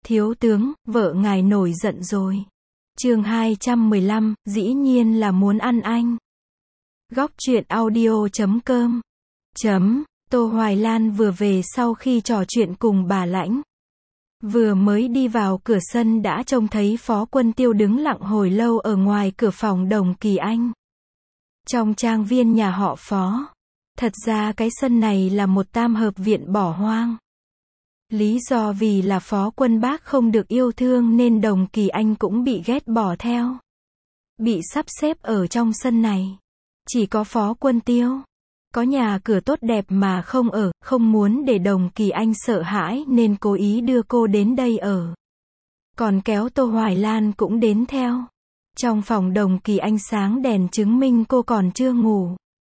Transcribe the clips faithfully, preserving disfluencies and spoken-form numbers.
Thiếu tướng, vợ ngài nổi giận rồi. Chương hai trăm mười lăm, dĩ nhiên là muốn ăn anh. Góc truyện audio chấm com. Chấm, Tô Hoài Lan vừa về sau khi trò chuyện cùng bà Lãnh. Vừa mới đi vào cửa sân đã trông thấy Phó Quân Tiêu đứng lặng hồi lâu ở ngoài cửa phòng Đồng Kỳ Anh. Trong trang viên nhà họ Phó. Thật ra cái sân này là một tam hợp viện bỏ hoang. Lý do vì là Phó Quân Bác không được yêu thương nên Đồng Kỳ Anh cũng bị ghét bỏ theo. Bị sắp xếp ở trong sân này. Chỉ có Phó Quân Tiêu. Có nhà cửa tốt đẹp mà không ở, không muốn để Đồng Kỳ Anh sợ hãi nên cố ý đưa cô đến đây ở. Còn kéo Tô Hoài Lan cũng đến theo. Trong phòng Đồng Kỳ Anh sáng đèn chứng minh cô còn chưa ngủ.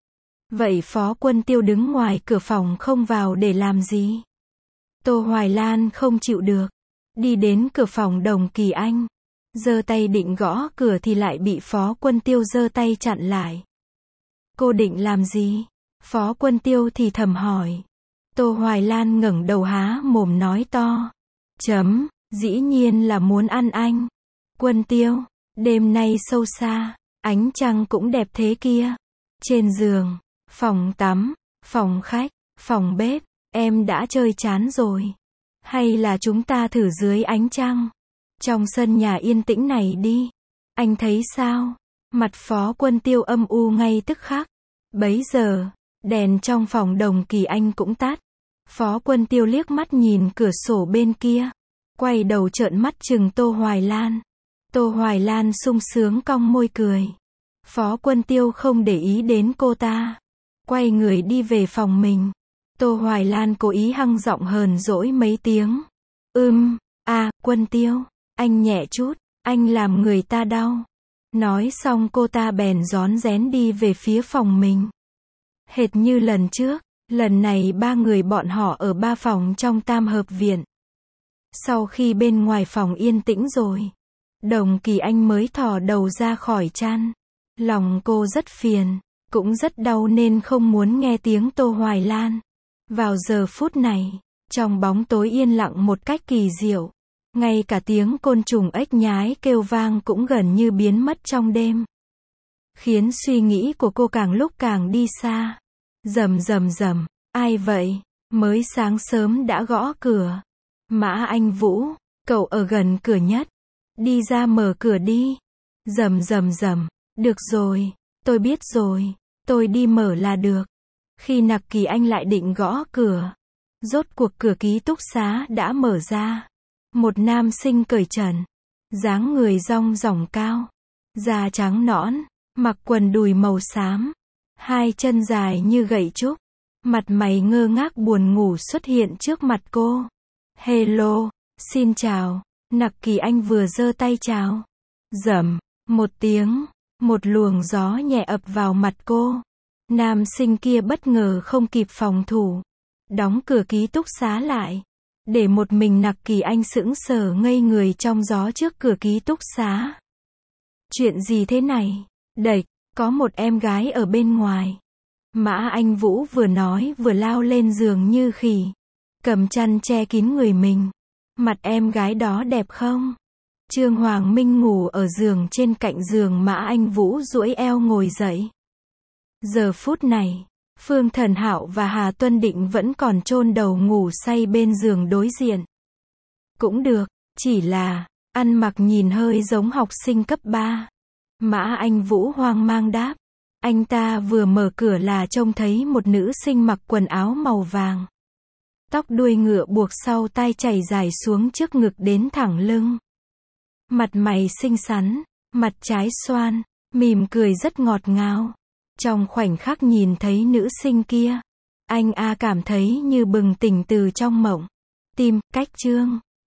Vậy Phó Quân Tiêu đứng ngoài cửa phòng không vào để làm gì? Tô Hoài Lan không chịu được. Đi đến cửa phòng Đồng Kỳ Anh. Giơ tay định gõ cửa thì lại bị Phó Quân Tiêu giơ tay chặn lại. Cô định làm gì? Phó Quân Tiêu thì thầm hỏi. Tô Hoài Lan ngẩng đầu há mồm nói to. Chấm, dĩ nhiên là muốn ăn anh. Quân Tiêu, đêm nay sâu xa, ánh trăng cũng đẹp thế kia. Trên giường, phòng tắm, phòng khách, phòng bếp, em đã chơi chán rồi. Hay là chúng ta thử dưới ánh trăng, trong sân nhà yên tĩnh này đi. Anh thấy sao? Mặt Phó Quân Tiêu âm u ngay tức khắc. Bấy giờ, đèn trong phòng Đồng Kỳ Anh cũng tắt. Phó Quân Tiêu liếc mắt nhìn cửa sổ bên kia. Quay đầu trợn mắt chừng Tô Hoài Lan. Tô Hoài Lan sung sướng cong môi cười. Phó Quân Tiêu không để ý đến cô ta. Quay người đi về phòng mình. Tô Hoài Lan cố ý hăng giọng hờn dỗi mấy tiếng. Ưm, à, Quân Tiêu, anh nhẹ chút, anh làm người ta đau. Nói xong cô ta bèn rón rén đi về phía phòng mình. Hệt như lần trước, lần này ba người bọn họ ở ba phòng trong tam hợp viện. Sau khi bên ngoài phòng yên tĩnh rồi, Đồng Kỳ Anh mới thò đầu ra khỏi chăn. Lòng cô rất phiền, cũng rất đau nên không muốn nghe tiếng Tô Hoài Lan. Vào giờ phút này, trong bóng tối yên lặng một cách kỳ diệu, ngay cả tiếng côn trùng ếch nhái kêu vang cũng gần như biến mất trong đêm. Khiến suy nghĩ của cô càng lúc càng đi xa. Rầm rầm rầm, ai vậy? Mới sáng sớm đã gõ cửa. Mã Anh Vũ, cậu ở gần cửa nhất. Đi ra mở cửa đi. Rầm rầm rầm, được rồi, tôi biết rồi, tôi đi mở là được. Khi Nặc Kỳ Anh lại định gõ cửa, rốt cuộc cửa ký túc xá đã mở ra. Một nam sinh cởi trần, dáng người rong ròng cao, da trắng nõn, mặc quần đùi màu xám, hai chân dài như gậy trúc, mặt mày ngơ ngác buồn ngủ xuất hiện trước mặt cô. Hello, xin chào. Nặc Kỳ Anh vừa giơ tay chào. Rầm, một tiếng, một luồng gió nhẹ ập vào mặt cô. Nam sinh kia bất ngờ không kịp phòng thủ, đóng cửa ký túc xá lại, để một mình Nặc Kỳ Anh sững sờ ngây người trong gió trước cửa ký túc xá. Chuyện gì thế này? Đẩy, có một em gái ở bên ngoài. Mã Anh Vũ vừa nói vừa lao lên giường như khỉ, cầm chăn che kín người mình. Mặt em gái đó đẹp không? Trương Hoàng Minh ngủ ở giường trên cạnh giường Mã Anh Vũ duỗi eo ngồi dậy. Giờ phút này, Phương Thần Hạo và Hà Tuân Định vẫn còn chôn đầu ngủ say bên giường đối diện. Cũng được, chỉ là, ăn mặc nhìn hơi giống học sinh cấp ba. Mã Anh Vũ hoang mang đáp. Anh ta vừa mở cửa là trông thấy một nữ sinh mặc quần áo màu vàng. Tóc đuôi ngựa buộc sau tai chảy dài xuống trước ngực đến thẳng lưng. Mặt mày xinh xắn, mặt trái xoan, mỉm cười rất ngọt ngào. Trong khoảnh khắc nhìn thấy nữ sinh kia, anh A cảm thấy như bừng tỉnh từ trong mộng. Tim, cách chương.